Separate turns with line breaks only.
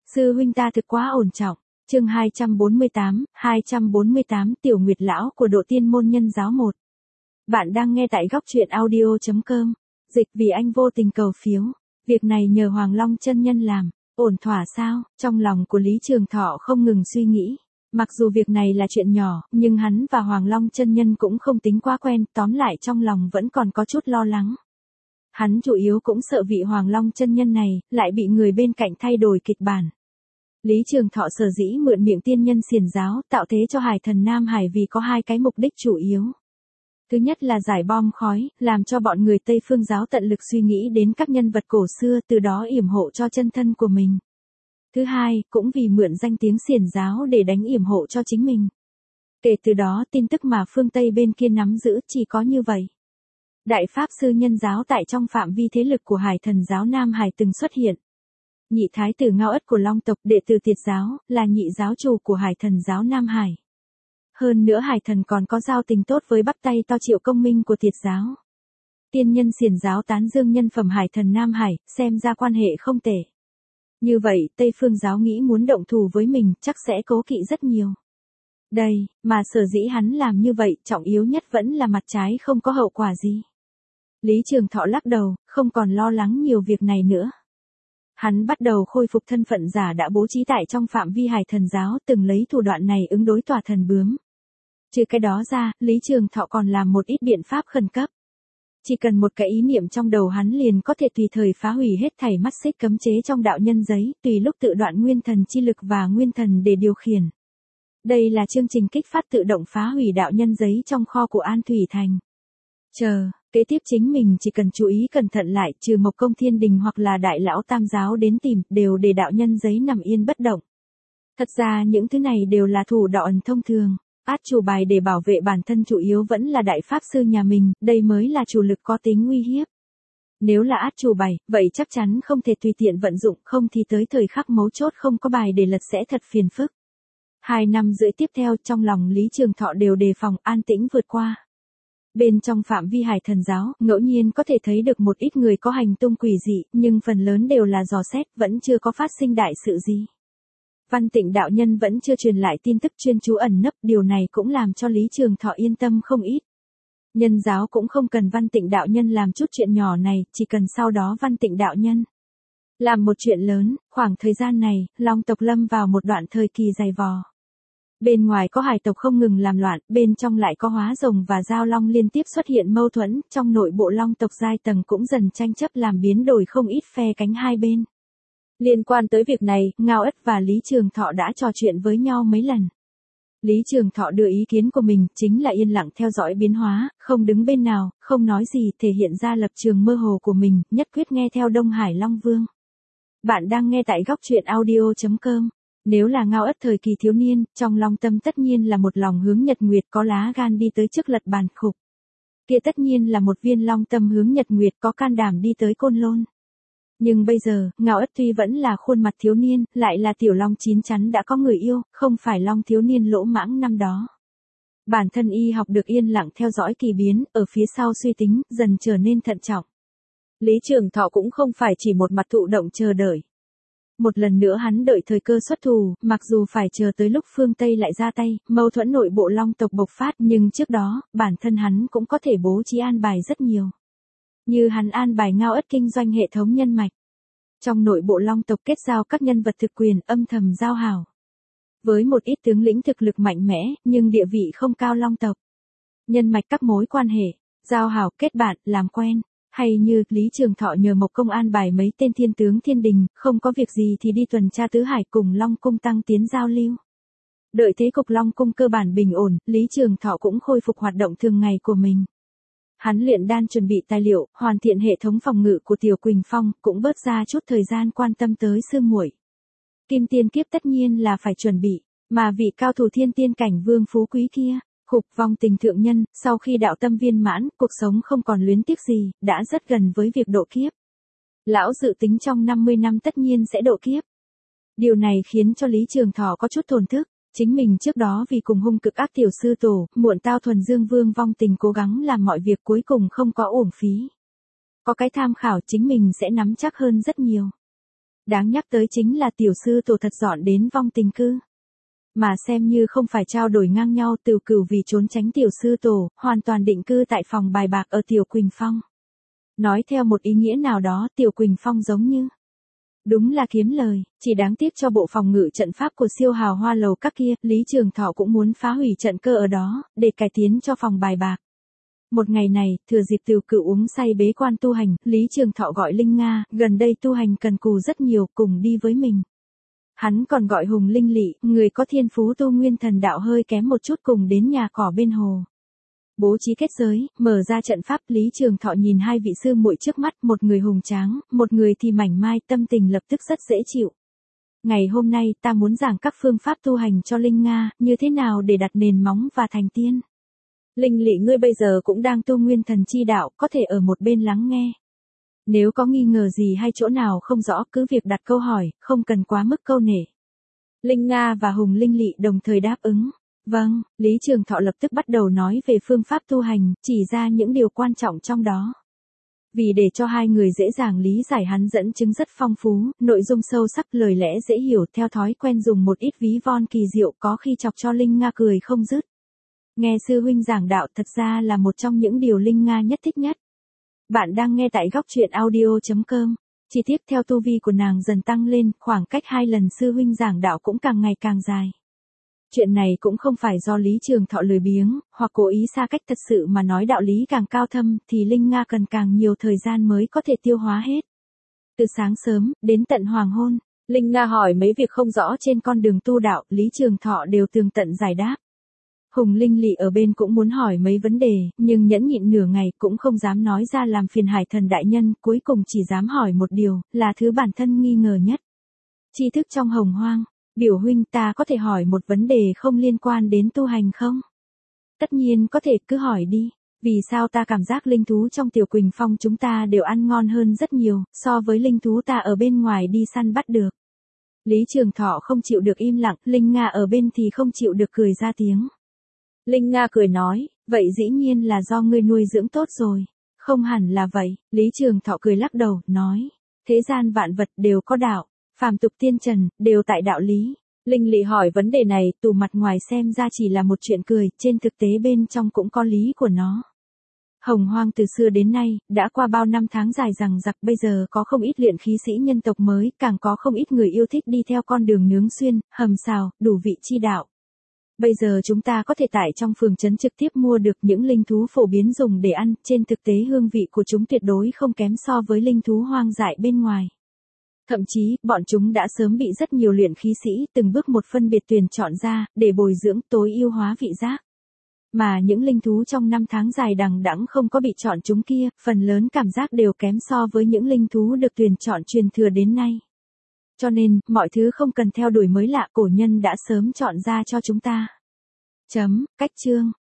Sư huynh ta thực quá ổn trọng. Chương 248, Tiểu Nguyệt lão của Độ Tiên môn Nhân giáo 1. Bạn đang nghe tại góc truyện audio.com. Dịch vì anh vô tình cầu phiếu. Việc này nhờ Hoàng Long chân nhân làm, ổn thỏa sao? Trong lòng của Lý Trường Thọ không ngừng suy nghĩ. Mặc dù việc này là chuyện nhỏ, nhưng hắn và Hoàng Long chân nhân cũng không tính quá quen, tóm lại trong lòng vẫn còn có chút lo lắng. Hắn chủ yếu cũng sợ vị Hoàng Long chân nhân này lại bị người bên cạnh thay đổi kịch bản. Lý Trường Thọ sở dĩ mượn miệng tiên nhân xiển giáo tạo thế cho Hải Thần Nam Hải vì có hai cái mục đích chủ yếu. Thứ nhất là giải bom khói, làm cho bọn người Tây Phương giáo tận lực suy nghĩ đến các nhân vật cổ xưa, từ đó yểm hộ cho chân thân của mình. Thứ hai, cũng vì mượn danh tiếng xiển giáo để đánh yểm hộ cho chính mình. Kể từ đó tin tức mà phương Tây bên kia nắm giữ chỉ có như vậy. Đại Pháp Sư Nhân giáo tại trong phạm vi thế lực của Hải Thần giáo Nam Hải từng xuất hiện. Nhị thái tử Ngao Ất của Long tộc, đệ tử Tiệt giáo, là nhị giáo chủ của Hải Thần giáo Nam Hải. Hơn nữa Hải Thần còn có giao tình tốt với Bắc Tay To Triệu Công Minh của Tiệt giáo. Tiên nhân xiển giáo tán dương nhân phẩm Hải Thần Nam Hải, xem ra quan hệ không tệ. Như vậy, Tây Phương giáo nghĩ muốn động thủ với mình chắc sẽ cố kỵ rất nhiều. Đây, mà sở dĩ hắn làm như vậy, trọng yếu nhất vẫn là mặt trái không có hậu quả gì. Lý Trường Thọ lắc đầu, không còn lo lắng nhiều việc này nữa. Hắn bắt đầu khôi phục thân phận giả đã bố trí tại trong phạm vi Hải Thần giáo, từng lấy thủ đoạn này ứng đối tòa thần bướm. Trừ cái đó ra, Lý Trường Thọ còn làm một ít biện pháp khẩn cấp. Chỉ cần một cái ý niệm trong đầu hắn liền có thể tùy thời phá hủy hết thảy mắt xích cấm chế trong đạo nhân giấy, tùy lúc tự đoạn nguyên thần chi lực và nguyên thần để điều khiển. Đây là chương trình kích phát tự động phá hủy đạo nhân giấy trong kho của An Thủy Thành. Kế tiếp chính mình chỉ cần chú ý cẩn thận lại, trừ Mộc Công Thiên Đình hoặc là Đại Lão Tam Giáo đến tìm, đều để đạo nhân giấy nằm yên bất động. Thật ra những thứ này đều là thủ đoạn thông thường. Át chủ bài để bảo vệ bản thân chủ yếu vẫn là Đại Pháp Sư nhà mình, đây mới là chủ lực có tính uy hiếp. Nếu là át chủ bài, vậy chắc chắn không thể tùy tiện vận dụng, không thì tới thời khắc mấu chốt không có bài để lật sẽ thật phiền phức. 2 năm rưỡi tiếp theo trong lòng Lý Trường Thọ đều đề phòng, an tĩnh vượt qua. Bên trong phạm vi Hải Thần giáo, ngẫu nhiên có thể thấy được một ít người có hành tung quỷ dị, nhưng phần lớn đều là dò xét, vẫn chưa có phát sinh đại sự gì. Văn Tịnh đạo nhân vẫn chưa truyền lại tin tức, chuyên chú ẩn nấp, điều này cũng làm cho Lý Trường Thọ yên tâm không ít. Nhân giáo cũng không cần Văn Tịnh đạo nhân làm chút chuyện nhỏ này, chỉ cần sau đó Văn Tịnh đạo nhân làm một chuyện lớn. Khoảng thời gian này, Long tộc lâm vào một đoạn thời kỳ dày vò. Bên ngoài có hải tộc không ngừng làm loạn, bên trong lại có hóa rồng và giao long liên tiếp xuất hiện mâu thuẫn, trong nội bộ Long tộc giai tầng cũng dần tranh chấp làm biến đổi không ít phe cánh hai bên. Liên quan tới việc này, Ngao Ất và Lý Trường Thọ đã trò chuyện với nhau mấy lần. Lý Trường Thọ đưa ý kiến của mình, chính là yên lặng theo dõi biến hóa, không đứng bên nào, không nói gì, thể hiện ra lập trường mơ hồ của mình, nhất quyết nghe theo Đông Hải Long Vương. Bạn đang nghe tại góc truyện audio.com. Nếu là Ngao Ất thời kỳ thiếu niên, trong Long tâm tất nhiên là một lòng hướng Nhật Nguyệt, có lá gan đi tới trước lật bàn khục. Kia tất nhiên là một viên Long tâm hướng Nhật Nguyệt, có can đảm đi tới Côn Lôn. Nhưng bây giờ, Ngao Ất tuy vẫn là khuôn mặt thiếu niên, lại là tiểu long chín chắn đã có người yêu, không phải Long thiếu niên lỗ mãng năm đó. Bản thân y học được yên lặng theo dõi kỳ biến, ở phía sau suy tính, dần trở nên thận trọng. Lý Trường Thọ cũng không phải chỉ một mặt thụ động chờ đợi. Một lần nữa hắn đợi thời cơ xuất thủ, mặc dù phải chờ tới lúc phương Tây lại ra tay, mâu thuẫn nội bộ Long tộc bộc phát, nhưng trước đó, bản thân hắn cũng có thể bố trí an bài rất nhiều. Như hắn an bài Ngao Ất kinh doanh hệ thống nhân mạch. Trong nội bộ Long tộc kết giao các nhân vật thực quyền, âm thầm giao hảo. Với một ít tướng lĩnh thực lực mạnh mẽ, nhưng địa vị không cao Long tộc. Nhân mạch các mối quan hệ, giao hảo, kết bạn, làm quen. Hay như, Lý Trường Thọ nhờ Mộc Công an bài mấy tên thiên tướng thiên đình, không có việc gì thì đi tuần tra tứ hải cùng Long cung tăng tiến giao lưu. Đợi thế cục Long cung cơ bản bình ổn, Lý Trường Thọ cũng khôi phục hoạt động thường ngày của mình. Hắn luyện đan chuẩn bị tài liệu, hoàn thiện hệ thống phòng ngự của Tiểu Quỳnh Phong, cũng bớt ra chút thời gian quan tâm tới sư muội. Kim tiên kiếp tất nhiên là phải chuẩn bị, mà vị cao thủ thiên tiên cảnh vương phú quý kia, Khục Vong Tình thượng nhân, sau khi đạo tâm viên mãn, cuộc sống không còn luyến tiếc gì, đã rất gần với việc độ kiếp. Lão dự tính trong 50 năm tất nhiên sẽ độ kiếp. Điều này khiến cho Lý Trường Thọ có chút thổn thức. Chính mình trước đó vì cùng hung cực ác tiểu sư tổ, muộn tao thuần dương vương Vong Tình cố gắng làm mọi việc cuối cùng không có uổng phí. Có cái tham khảo chính mình sẽ nắm chắc hơn rất nhiều. Đáng nhắc tới chính là tiểu sư tổ thật dọn đến vong tình cư. Mà xem như không phải trao đổi ngang nhau, Tửu Cửu vì trốn tránh tiểu sư tổ, hoàn toàn định cư tại phòng bài bạc ở Tiểu Quỳnh Phong. Nói theo một ý nghĩa nào đó, Tiểu Quỳnh Phong giống như đúng là kiếm lời, chỉ đáng tiếc cho bộ phòng ngự trận pháp của siêu hào hoa lầu các kia, Lý Trường Thọ cũng muốn phá hủy trận cơ ở đó, để cải tiến cho phòng bài bạc. Một ngày này, thừa dịp Tửu Cửu uống say bế quan tu hành, Lý Trường Thọ gọi Linh Nga, gần đây tu hành cần cù rất nhiều, cùng đi với mình. Hắn còn gọi Hùng Linh Lị, người có thiên phú tu nguyên thần đạo hơi kém một chút, cùng đến nhà cỏ bên hồ. Bố trí kết giới, mở ra trận pháp, Lý Trường Thọ nhìn hai vị sư muội trước mắt, một người hùng tráng, một người thì mảnh mai, tâm tình lập tức rất dễ chịu. Ngày hôm nay ta muốn giảng các phương pháp tu hành cho Linh Nga, như thế nào để đặt nền móng và thành tiên. Linh Lị, ngươi bây giờ cũng đang tu nguyên thần chi đạo, có thể ở một bên lắng nghe. Nếu có nghi ngờ gì hay chỗ nào không rõ, cứ việc đặt câu hỏi, không cần quá mức câu nể. Linh Nga và Hùng Linh Lị đồng thời đáp ứng. Vâng, Lý Trường Thọ lập tức bắt đầu nói về phương pháp tu hành, chỉ ra những điều quan trọng trong đó. Vì để cho hai người dễ dàng lý giải, hắn dẫn chứng rất phong phú, nội dung sâu sắc, lời lẽ dễ hiểu, theo thói quen dùng một ít ví von kỳ diệu, có khi chọc cho Linh Nga cười không dứt. Nghe sư huynh giảng đạo thật ra là một trong những điều Linh Nga nhất thích nhất. Bạn đang nghe tại góc truyện audio.com. Chi tiết theo tu vi của nàng dần tăng lên, khoảng cách 2 lần sư huynh giảng đạo cũng càng ngày càng dài. Chuyện này cũng không phải do Lý Trường Thọ lười biếng, hoặc cố ý xa cách, thật sự mà nói đạo lý càng cao thâm, thì Linh Nga cần càng nhiều thời gian mới có thể tiêu hóa hết. Từ sáng sớm, đến tận hoàng hôn, Linh Nga hỏi mấy việc không rõ trên con đường tu đạo, Lý Trường Thọ đều tường tận giải đáp. Hùng Linh Lị ở bên cũng muốn hỏi mấy vấn đề, nhưng nhẫn nhịn nửa ngày cũng không dám nói ra làm phiền Hải Thần đại nhân, cuối cùng chỉ dám hỏi một điều, là thứ bản thân nghi ngờ nhất. Tri thức trong hồng hoang. Biểu huynh, ta có thể hỏi một vấn đề không liên quan đến tu hành không? Tất nhiên có thể, cứ hỏi đi. Vì sao ta cảm giác linh thú trong Tiểu Quỳnh Phong chúng ta đều ăn ngon hơn rất nhiều, so với linh thú ta ở bên ngoài đi săn bắt được? Lý Trường Thọ không chịu được im lặng, Linh Nga ở bên thì không chịu được cười ra tiếng. Linh Nga cười nói, vậy dĩ nhiên là do ngươi nuôi dưỡng tốt rồi. Không hẳn là vậy, Lý Trường Thọ cười lắc đầu, nói. Thế gian vạn vật đều có đạo, phàm tục tiên trần, đều tại đạo lý. Linh Lị hỏi vấn đề này, từ mặt ngoài xem ra chỉ là một chuyện cười, trên thực tế bên trong cũng có lý của nó. Hồng hoang từ xưa đến nay, đã qua bao năm tháng dài dằng dặc, bây giờ có không ít luyện khí sĩ nhân tộc mới, càng có không ít người yêu thích đi theo con đường nướng xuyên, hầm xào, đủ vị chi đạo. Bây giờ chúng ta có thể tại trong phường trấn trực tiếp mua được những linh thú phổ biến dùng để ăn, trên thực tế hương vị của chúng tuyệt đối không kém so với linh thú hoang dại bên ngoài. Thậm chí, bọn chúng đã sớm bị rất nhiều luyện khí sĩ từng bước một phân biệt tuyển chọn ra, để bồi dưỡng tối ưu hóa vị giác. Mà những linh thú trong năm tháng dài đằng đẵng không có bị chọn chúng kia, phần lớn cảm giác đều kém so với những linh thú được tuyển chọn truyền thừa đến nay. Cho nên, mọi thứ không cần theo đuổi mới lạ, cổ nhân đã sớm chọn ra cho chúng ta. Cách chương.